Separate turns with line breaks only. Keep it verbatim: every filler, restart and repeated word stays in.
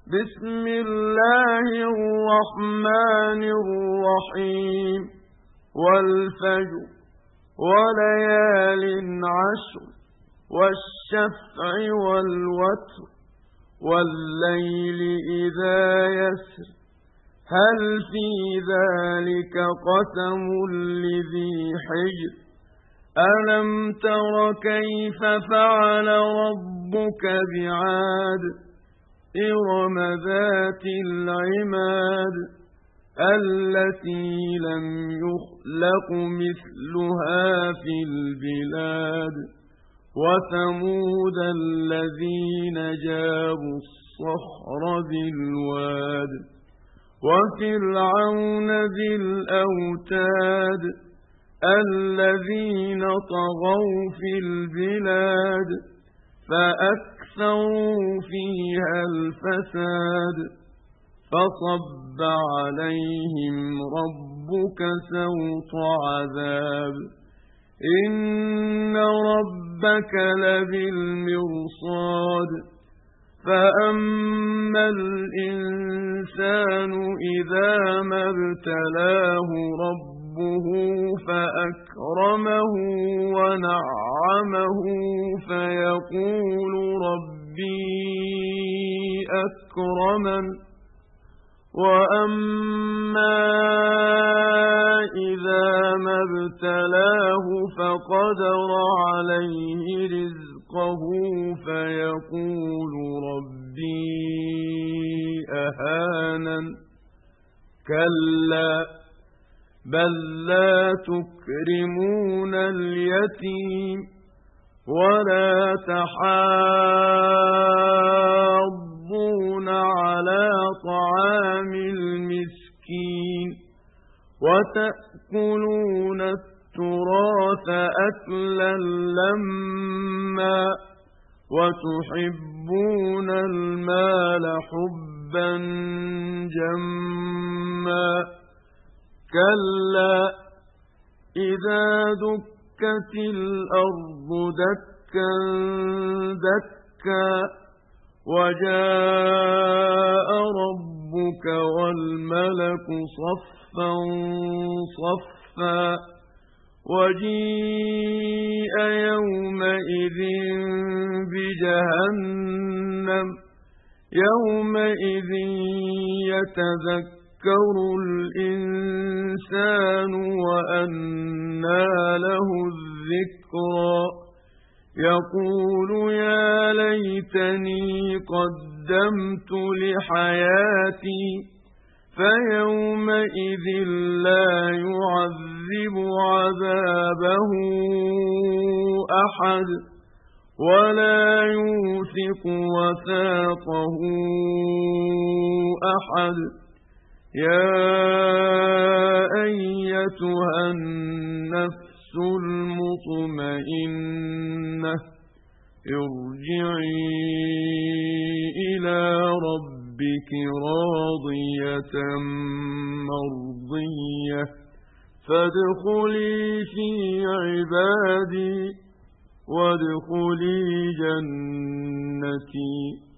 بسم الله الرحمن الرحيم والفجر وليال عشر والشفع والوتر والليل إذا يسر هل في ذلك قسم لذي حجر ألم تر كيف فعل ربك بعاد إرم ذات العماد التي لم يخلق مثلها في البلاد وثمود الذين جابوا الصخر بالواد وفرعون ذي الأوتاد الذين طغوا في البلاد فأكثروا فيها الفساد فصب عليهم ربك سوط عذاب إن ربك لبالمرصاد فأما الإنسان إذا ما ابتلاه ربه فأكرمه ونعمه فيقول ربي أكرمن وأما إذا ما ابتلاه فقدر عليه رزقه فيقول ربي أهانن كلا بل لا تكرمون اليتيم ولا تحاضون على طعام المسكين وتأكلون التراث أكلا لما وتحبون المال حبا جما كلا إذا دكت الأرض دكا دكا وجاء ربك والملك صفا صفا وجيء يومئذ بجهنم يومئذ يتذكر الإنسان وأنى له الذكرى يقول يا ليتني قدمت لحياتي فيومئذ لا يعذب عذابه أحد ولا يوثق وثاقه أحد يا أيتها النفس المطمئنة ارجعي إلى ربك راضية مرضية فادخلي في عبادي وادخلي جنتي.